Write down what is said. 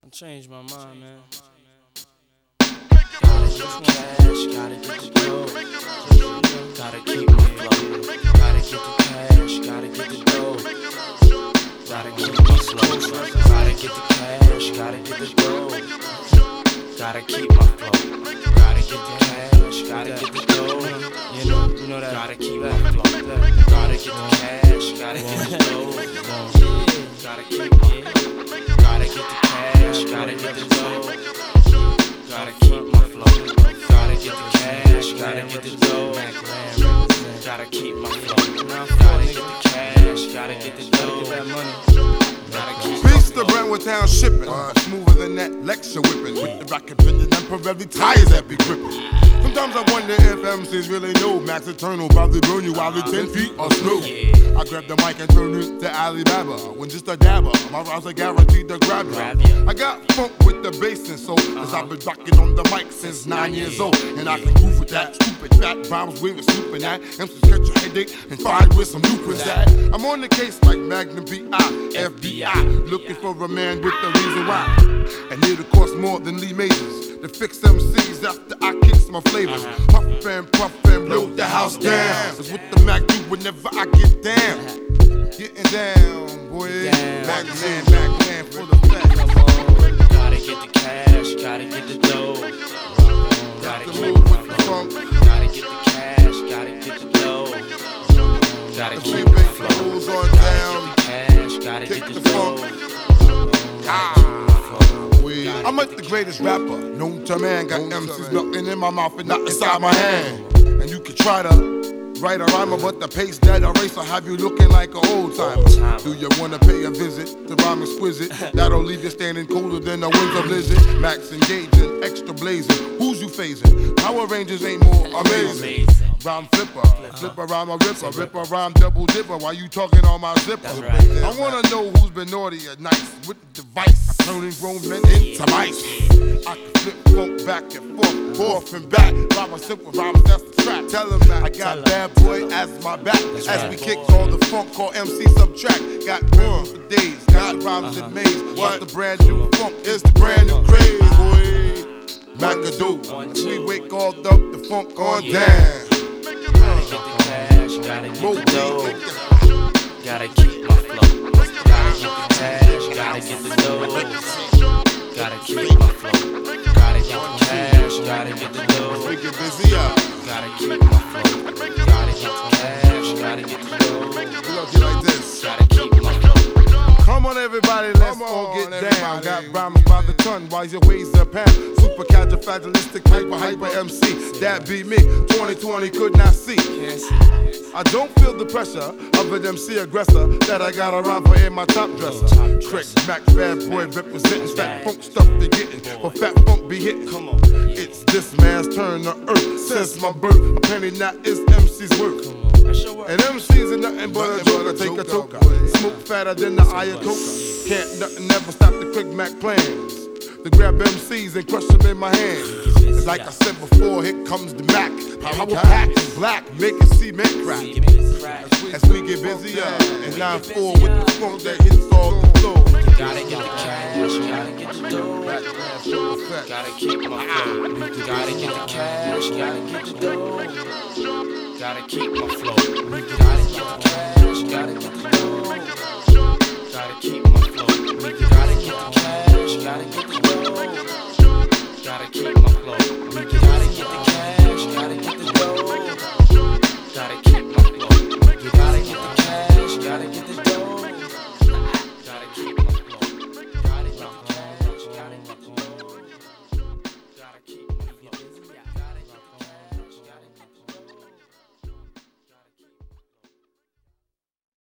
I changed my mind, man. Gotta get the cash, gotta get the dough. Gotta keep my flow. Gotta get the cash, gotta get the dough. Gotta keep my flow. Gotta get the cash, gotta get the dough. Gotta keep my flow. Gotta get the cash, gotta get the dough. You know that. Gotta keep my flow. Gotta get the cash, gotta get the dough. Gotta keep my flow. Gotta get the cash, gotta get the dough. Gotta keep my flow. Gotta get the cash, gotta get the dough. Gotta keep my flow. Gotta get the cash, gotta get the dough. That money. Gotta keep Peace to Brentwood Town shipping. Smoother than that lecture whipping. With the rocket bending and Pirelli tires that be gripping. Sometimes I wonder if MCs really know Max Eternal probably burn you while the 10 feet are slow. I grab the mic and turn it to Alibaba. When just a dabber, my rhymes are guaranteed to grab you. I got funk with the bass and soul, cause I've been rocking on the mic since 9 years old. And I can groove with that stupid fat rhymes we were snooping at. MCs catch a headache and find where some loopers at. I'm on the case like Magnum P.I., FBI, looking for a man with the reason why. And it'll cost more than Lee Majors to fix MCs after I kiss my flavors. Puff and blow the house down. That's what the Mac do whenever I get down. Getting down, boy. Backland for the fact. Gotta get the cash, gotta get the dough. Gotta The keep move my with the flow. funk. Gotta get the cash, gotta get the dough. Gotta The keep sweet my bass flow. goes on Gotta down. get the cash, gotta Kick get the the funk. dough. I'm like the greatest rapper known to man. Got MCs melting in my mouth and not inside my hand. And you can try to write a rhymer, but the pace that erase will have you looking like an old timer. Do you wanna pay a visit to rhyme exquisite? That'll leave you standing colder than a winter blizzard. Max engaging, extra blazing. Who's you phasing? Power Rangers ain't more amazing. Rhyme flipper, flipper rhyme a ripper rhyme double dipper. Why you talking on my zipper? I wanna know who's been naughty or nice with the device, turning grown men into mice. I can flip funk back and forth and back. Rhyme a simple rhyme, that's the track. Tell them that I got bad boy as my back. As we kick all the funk, call MC Subtract. Got rhymes for days, got rhymes in maze. What's the brand new funk? It's the brand new craze, boy. McAdoo, we wake all up the funk on down. Gotta get the cash, gotta get the dough. Gotta keep my flow. Gotta get the cash, gotta get the dough. Gotta keep my flow. Gotta get the cash, gotta get the dough. We get busy up. Gotta keep my flow. Gotta get the cash, gotta get the dough. We gonna get like this. Gotta keep my flow. Come on, everybody, let's all get down. Got rhymes by the ton, while your ways are pound. Super califragilistic, hyper MC. That be me. 2020 could not see. I don't feel the pressure of an MC aggressor that I got around for in my top dresser. Trick, Mac, bad boy representing fat funk stuff they getting, but fat funk be hitting. Come on, it's this man's turn to earth since my birth. A penny not is MC's worth. And MCs are nothing but a joker, take a toker. Smoke fatter than the Ayatollah. Can't nothing never stop the quick Mac plans to grab MCs and crush them in my hand. It's like I said before, here comes the Mac. Power packed in black, making cement crack. As we get busier, and 9-4 with the funk that hits all the floor. Gotta get the cash, gotta get the dough. Gotta keep my flow. Gotta get the cash, gotta get the dough. Gotta keep my flow. Gotta get the cash, gotta get the dough. Gotta keep my flow. Gotta get the cash, gotta get the dough. Gotta keep my flow.